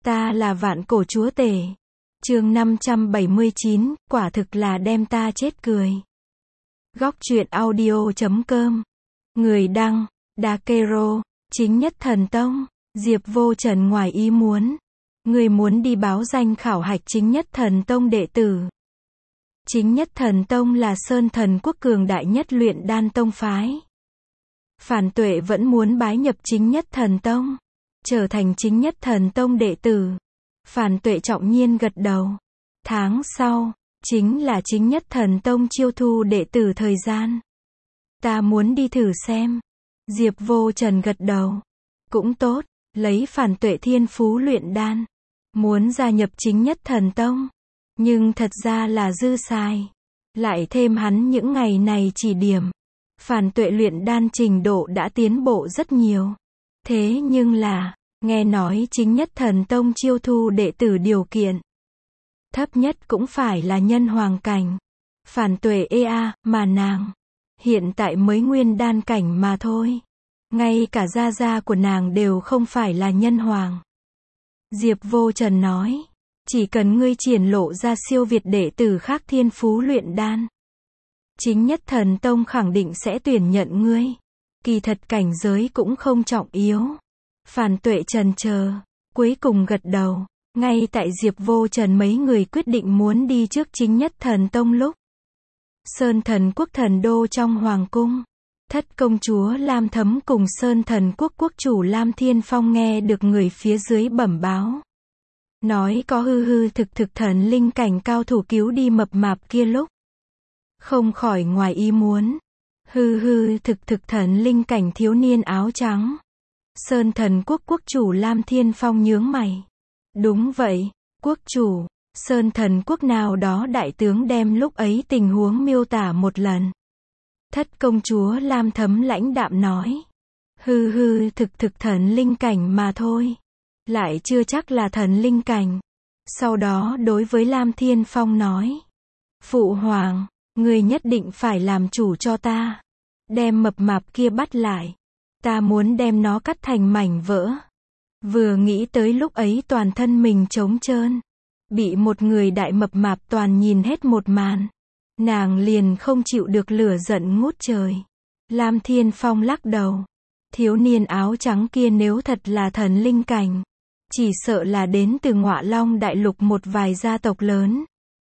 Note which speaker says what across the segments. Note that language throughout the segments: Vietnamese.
Speaker 1: Ta là vạn cổ chúa tể. Chương 579, quả thực là đem ta chết cười. Góc truyện audio.com. Người đăng, Dakero, Chính Nhất Thần Tông. Diệp Vô Trần ngoài ý muốn. Người muốn đi báo danh khảo hạch Chính Nhất Thần Tông đệ tử. Chính Nhất Thần Tông là Sơn Thần Quốc cường đại nhất luyện đan tông phái. Phản Tuệ vẫn muốn bái nhập Chính Nhất Thần Tông, trở thành Chính Nhất Thần Tông đệ tử. Phản Tuệ trọng nhiên gật đầu. Tháng sau, chính là Chính Nhất Thần Tông chiêu thu đệ tử thời gian. Ta muốn đi thử xem. Diệp Vô Trần gật đầu. Cũng tốt, lấy Phản Tuệ thiên phú luyện đan, muốn gia nhập Chính Nhất Thần Tông. Nhưng thật ra là dư xài. Lại thêm hắn những ngày này chỉ điểm. Phản Tuệ luyện đan trình độ đã tiến bộ rất nhiều. Thế nhưng là, nghe nói Chính Nhất Thần Tông chiêu thu đệ tử điều kiện thấp nhất cũng phải là nhân hoàng cảnh. Phản Tuệ mà nàng hiện tại mới nguyên đan cảnh mà thôi. Ngay cả gia gia của nàng đều không phải là nhân hoàng. Diệp Vô Trần nói, chỉ cần ngươi triển lộ ra siêu việt đệ tử khác thiên phú luyện đan, Chính Nhất Thần Tông khẳng định sẽ tuyển nhận ngươi. Kỳ thật cảnh giới cũng không trọng yếu. Phản Tuệ chần chờ, cuối cùng gật đầu. Ngay tại Diệp Vô Trần mấy người quyết định muốn đi trước Chính Nhất Thần Tông lúc, Sơn Thần Quốc thần đô trong hoàng cung, Thất công chúa Lam Thấm cùng Sơn Thần Quốc quốc chủ Lam Thiên Phong nghe được người phía dưới bẩm báo, nói có hư thực thần linh cảnh cao thủ cứu đi mập mạp kia lúc, không khỏi ngoài ý muốn. Hư thực thần linh cảnh thiếu niên áo trắng. Sơn Thần Quốc quốc chủ Lam Thiên Phong nhướng mày. Đúng vậy, quốc chủ. Sơn Thần Quốc nào đó đại tướng đem lúc ấy tình huống miêu tả một lần. Thất công chúa Lam Thấm lãnh đạm nói. Hư thực thần linh cảnh mà thôi. Lại chưa chắc là thần linh cảnh. Sau đó đối với Lam Thiên Phong nói. Phụ hoàng, người nhất định phải làm chủ cho ta. Đem mập mạp kia bắt lại. Ta muốn đem nó cắt thành mảnh vỡ. Vừa nghĩ tới lúc ấy toàn thân mình trống trơn, bị một người đại mập mạp toàn nhìn hết một màn, nàng liền không chịu được lửa giận ngút trời. Lam Thiên Phong lắc đầu. Thiếu niên áo trắng kia nếu thật là thần linh cảnh, chỉ sợ là đến từ Ngọa Long Đại Lục một vài gia tộc lớn.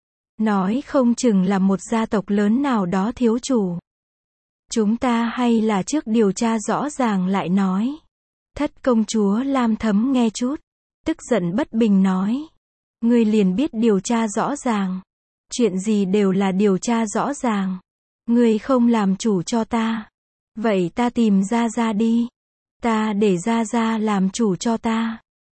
Speaker 1: Nói không chừng là một gia tộc lớn nào đó thiếu chủ. Chúng ta hay là trước điều tra rõ ràng lại nói. Thất công chúa Lam Thấm nghe chút, tức giận bất bình nói. Ngươi liền biết điều tra rõ ràng. Chuyện gì đều là điều tra rõ ràng. Ngươi không làm chủ cho ta. Vậy ta tìm Gia Gia đi. Ta để Gia Gia làm chủ cho ta.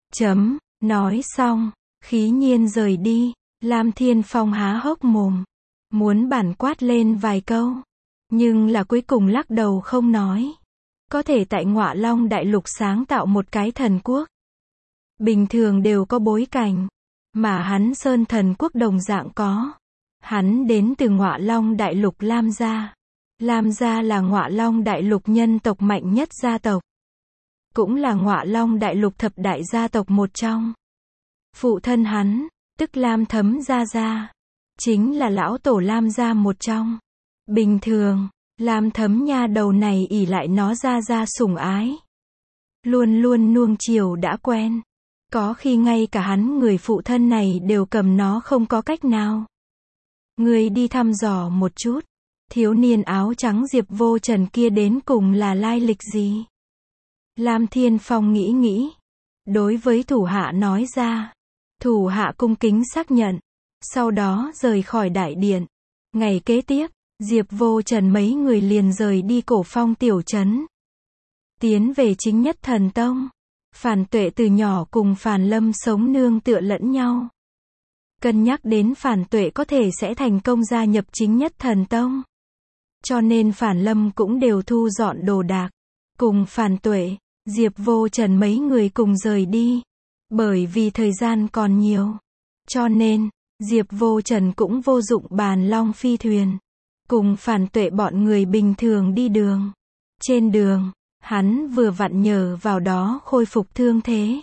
Speaker 1: Nói xong, khí nhiên rời đi. Lam Thiên Phong há hốc mồm, muốn bản quát lên vài câu, nhưng là cuối cùng lắc đầu không nói. Có thể tại Ngọa Long Đại Lục sáng tạo một cái thần quốc, bình thường đều có bối cảnh, mà hắn Sơn Thần Quốc đồng dạng có. Hắn đến từ Ngọa Long Đại Lục Lam gia. Lam gia là Ngọa Long Đại Lục nhân tộc mạnh nhất gia tộc, cũng là Ngọa Long Đại Lục thập đại gia tộc một trong. Phụ thân hắn, tức Lam Thấm Gia Gia, chính là lão tổ Lam gia một trong. Bình thường, Lam Thấm nha đầu này ỷ lại nó Gia Gia sủng ái, luôn luôn nuông chiều đã quen. Có khi ngay cả hắn người phụ thân này đều cầm nó không có cách nào. Người đi thăm dò một chút, thiếu niên áo trắng Diệp Vô Trần kia đến cùng là lai lịch gì? Lam Thiên Phong nghĩ, đối với thủ hạ nói ra. Thủ hạ cung kính xác nhận, sau đó rời khỏi đại điện. Ngày kế tiếp, Diệp Vô Trần mấy người liền rời đi Cổ Phong tiểu trấn, tiến về Chính Nhất Thần Tông. Phản Tuệ từ nhỏ cùng Phản Lâm sống nương tựa lẫn nhau. Cân nhắc đến Phản Tuệ có thể sẽ thành công gia nhập Chính Nhất Thần Tông, cho nên Phản Lâm cũng đều thu dọn đồ đạc. Cùng Phản Tuệ, Diệp Vô Trần mấy người cùng rời đi. Bởi vì thời gian còn nhiều, cho nên, Diệp Vô Trần cũng vô dụng bàn long phi thuyền. Cùng Phản Tuệ bọn người bình thường đi đường. Trên đường, hắn vừa vặn nhờ vào đó khôi phục thương thế.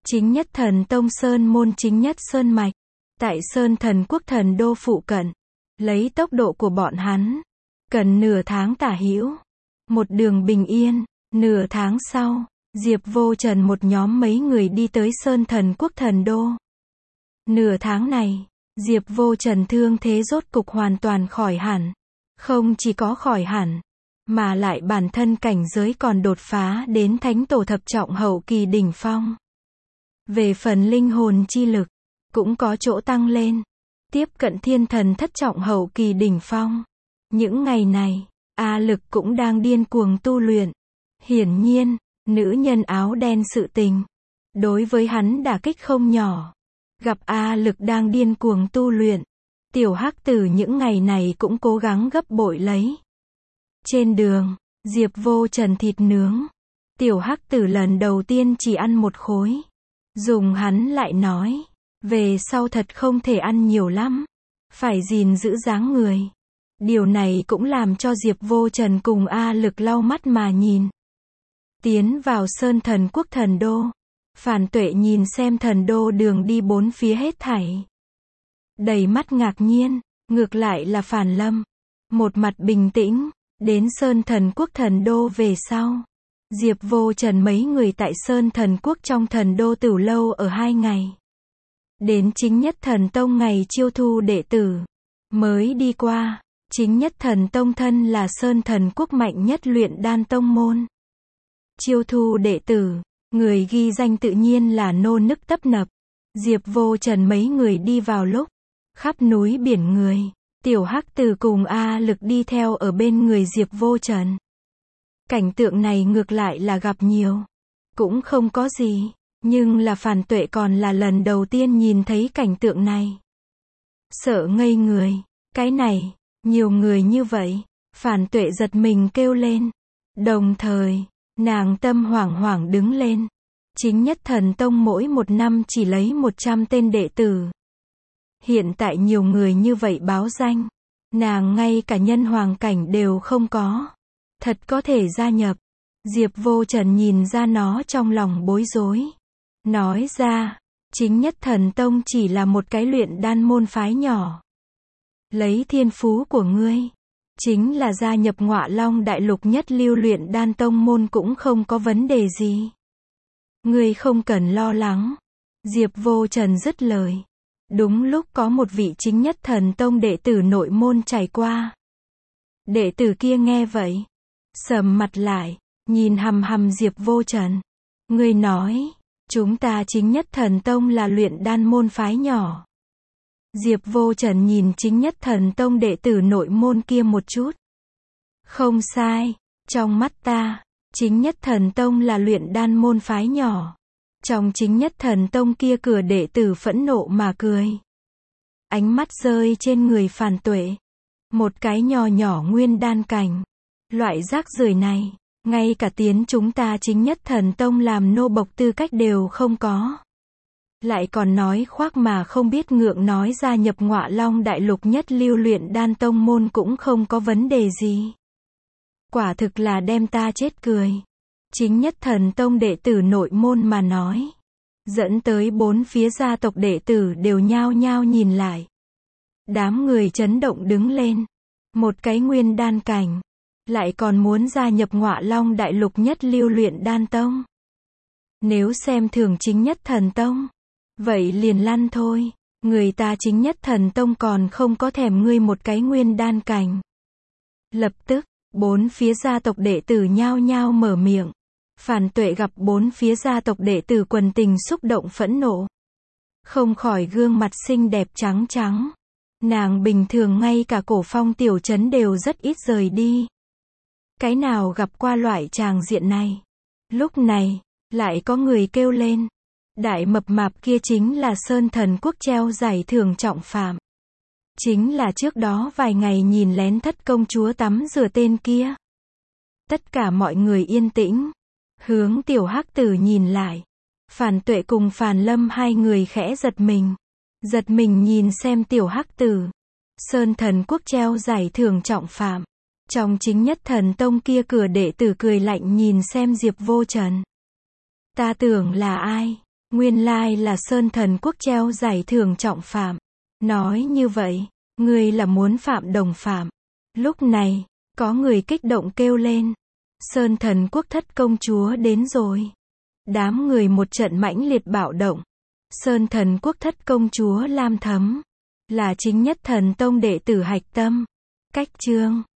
Speaker 1: Chính nhất thần tông sơn môn chính nhất sơn mạch. Tại Sơn Thần Quốc thần đô phụ cận. Lấy tốc độ của bọn hắn. Cần nửa tháng tả hữu. Một đường bình yên. Nửa tháng sau, Diệp Vô Trần một nhóm mấy người đi tới Sơn Thần Quốc thần đô. Nửa tháng này, Diệp Vô Trần thương thế rốt cục hoàn toàn khỏi hẳn. Không chỉ có khỏi hẳn, mà lại bản thân cảnh giới còn đột phá đến thánh tổ thập trọng hậu kỳ đỉnh phong. Về phần linh hồn chi lực, cũng có chỗ tăng lên. Tiếp cận thiên thần thất trọng hậu kỳ đỉnh phong. Những ngày này, A Lực cũng đang điên cuồng tu luyện. Hiển nhiên, nữ nhân áo đen sự tình. Đối với hắn đả kích không nhỏ. Gặp A Lực đang điên cuồng tu luyện. Tiểu Hắc Tử những ngày này cũng cố gắng gấp bội lấy. Trên đường, Diệp Vô Trần thịt nướng. Tiểu Hắc Tử lần đầu tiên chỉ ăn một khối. Dùng hắn lại nói. Về sau thật không thể ăn nhiều lắm. Phải gìn giữ dáng người. Điều này cũng làm cho Diệp Vô Trần cùng A Lực lau mắt mà nhìn. Tiến vào Sơn Thần Quốc thần đô. Phản Tuệ nhìn xem thần đô đường đi bốn phía hết thảy. Đầy mắt ngạc nhiên, ngược lại là Phản Lâm. Một mặt bình tĩnh, đến Sơn Thần Quốc thần đô về sau. Diệp Vô Trần mấy người tại Sơn Thần Quốc trong thần đô Tửu Lâu ở 2 ngày. Đến chính nhất thần tông ngày chiêu thu đệ tử. Mới đi qua, chính nhất thần tông thân là Sơn Thần Quốc mạnh nhất luyện đan tông môn. Chiêu thu đệ tử, người ghi danh tự nhiên là nô nức tấp nập. Diệp Vô Trần mấy người đi vào lúc, khắp núi biển người, Tiểu Hắc Tử cùng A Lực đi theo ở bên người Diệp Vô Trần. Cảnh tượng này ngược lại là gặp nhiều. Cũng không có gì. Nhưng là Phản Tuệ còn là lần đầu tiên nhìn thấy cảnh tượng này. Sợ ngây người. Cái này, nhiều người như vậy. Phản Tuệ giật mình kêu lên. Đồng thời, nàng tâm hoảng hoảng đứng lên. Chính nhất thần tông mỗi một năm chỉ lấy 100 tên đệ tử. Hiện tại nhiều người như vậy báo danh. Nàng ngay cả nhân hoàng cảnh đều không có. Thật có thể gia nhập. Diệp Vô Trần nhìn ra nó trong lòng bối rối. Nói ra, chính nhất thần tông chỉ là một cái luyện đan môn phái nhỏ. Lấy thiên phú của ngươi, chính là gia nhập Ngọa Long Đại Lục nhất lưu luyện đan tông môn cũng không có vấn đề gì. Ngươi không cần lo lắng. Diệp Vô Trần dứt lời. Đúng lúc có một vị chính nhất thần tông đệ tử nội môn trải qua. Đệ tử kia nghe vậy, sầm mặt lại, nhìn hằm hằm Diệp Vô Trần. Ngươi nói, chúng ta chính nhất thần tông là luyện đan môn phái nhỏ. Diệp Vô Trần nhìn chính nhất thần tông đệ tử nội môn kia một chút. Không sai, trong mắt ta, chính nhất thần tông là luyện đan môn phái nhỏ. Trong chính nhất thần tông kia cửa đệ tử phẫn nộ mà cười. Ánh mắt rơi trên người Phản Tuệ. Một cái nhỏ nhỏ nguyên đan cảnh. Loại rác rưởi này, ngay cả tiến chúng ta chính nhất thần tông làm nô bộc tư cách đều không có. Lại còn nói khoác mà không biết ngượng nói gia nhập Ngọa Long Đại Lục nhất lưu luyện đan tông môn cũng không có vấn đề gì. Quả thực là đem ta chết cười. Chính nhất thần tông đệ tử nội môn mà nói. Dẫn tới bốn phía gia tộc đệ tử đều nhao nhao nhìn lại. Đám người chấn động đứng lên. Một cái nguyên đan cảnh. Lại còn muốn gia nhập Ngọa Long Đại Lục nhất lưu luyện đan tông. Nếu xem thường chính nhất thần tông, vậy liền lăn thôi. Người ta chính nhất thần tông còn không có thèm ngươi một cái nguyên đan cảnh. Lập tức, bốn phía gia tộc đệ tử nhao nhao mở miệng. Phản Tuệ gặp bốn phía gia tộc đệ tử quần tình xúc động phẫn nộ. Không khỏi gương mặt xinh đẹp trắng trắng. Nàng bình thường ngay cả cổ phong tiểu trấn đều rất ít rời đi. Cái nào gặp qua loại tràng diện này. Lúc này, lại có người kêu lên. Đại mập mạp kia chính là Sơn Thần Quốc treo giải thưởng trọng phạm. Chính là trước đó vài ngày nhìn lén thất công chúa tắm rửa tên kia. Tất cả mọi người yên tĩnh. Hướng Tiểu Hắc Tử nhìn lại. Phản Tuệ cùng Phản Lâm hai người khẽ giật mình. Giật mình nhìn xem Tiểu Hắc Tử. Sơn Thần Quốc treo giải thưởng trọng phạm. Trong chính nhất thần tông kia cửa đệ tử cười lạnh nhìn xem Diệp Vô Trần. Ta tưởng là ai? Nguyên lai là Sơn Thần Quốc treo giải thưởng trọng phạm. Nói như vậy, ngươi là muốn phạm đồng phạm. Lúc này, có người kích động kêu lên. Sơn Thần Quốc thất công chúa đến rồi. Đám người một trận mãnh liệt bạo động. Sơn Thần Quốc thất công chúa Lam Thấm là chính nhất thần tông đệ tử hạch tâm. Cách chương